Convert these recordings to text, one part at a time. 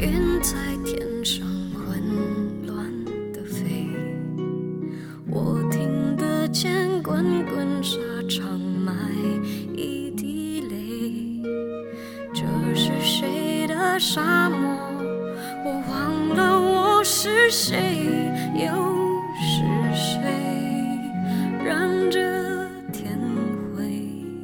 云在天上混乱地飞，我听得见滚滚沙场埋一滴泪。这是谁的沙漠？我忘了我是谁，又是谁染着天灰？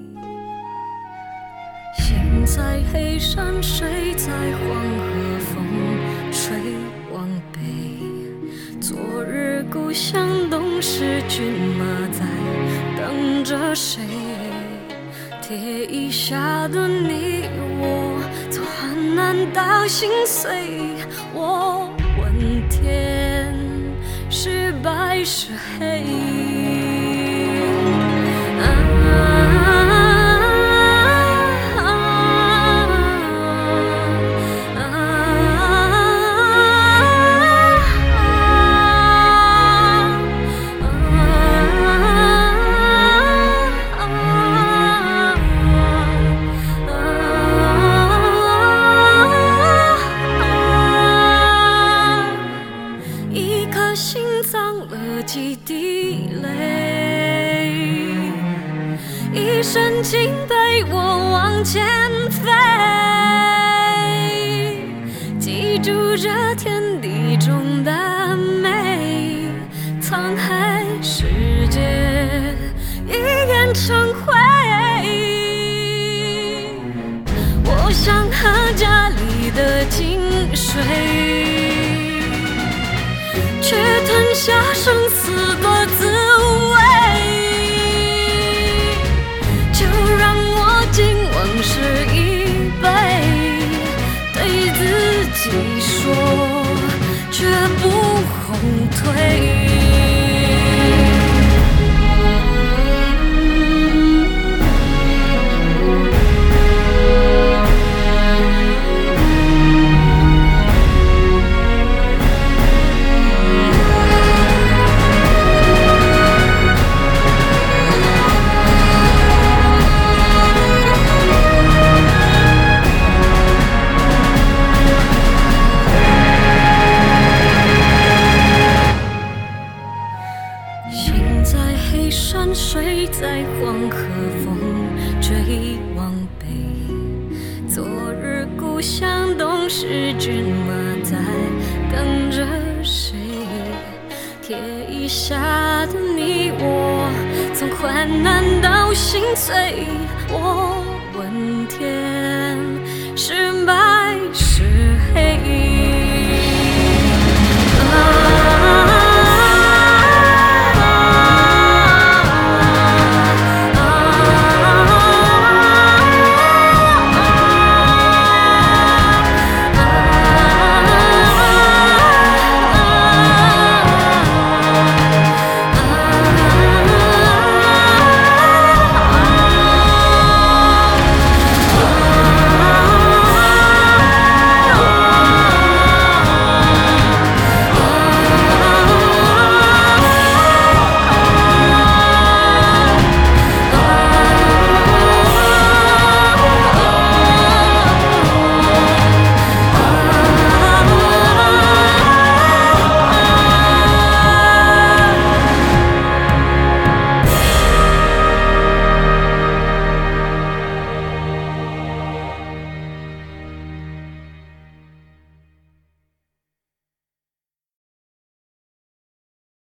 心在黑山水，在黄河风吹往北。昨日故乡，东逝骏马在等着谁？铁衣下的你我，从患难到心碎。我问天是白是黑？心脏了几滴泪，一身轻陪我往前飞，记住这天地中的美，沧海世界一眼成灰。我想喝家里的井水，却吞下生死的滋味，就让我敬往事一杯，对自己说，绝不后退。黑山水在黄河风追往北，昨日故乡，东逝骏马在等着谁？铁衣下的你我，从患难到心碎。我问天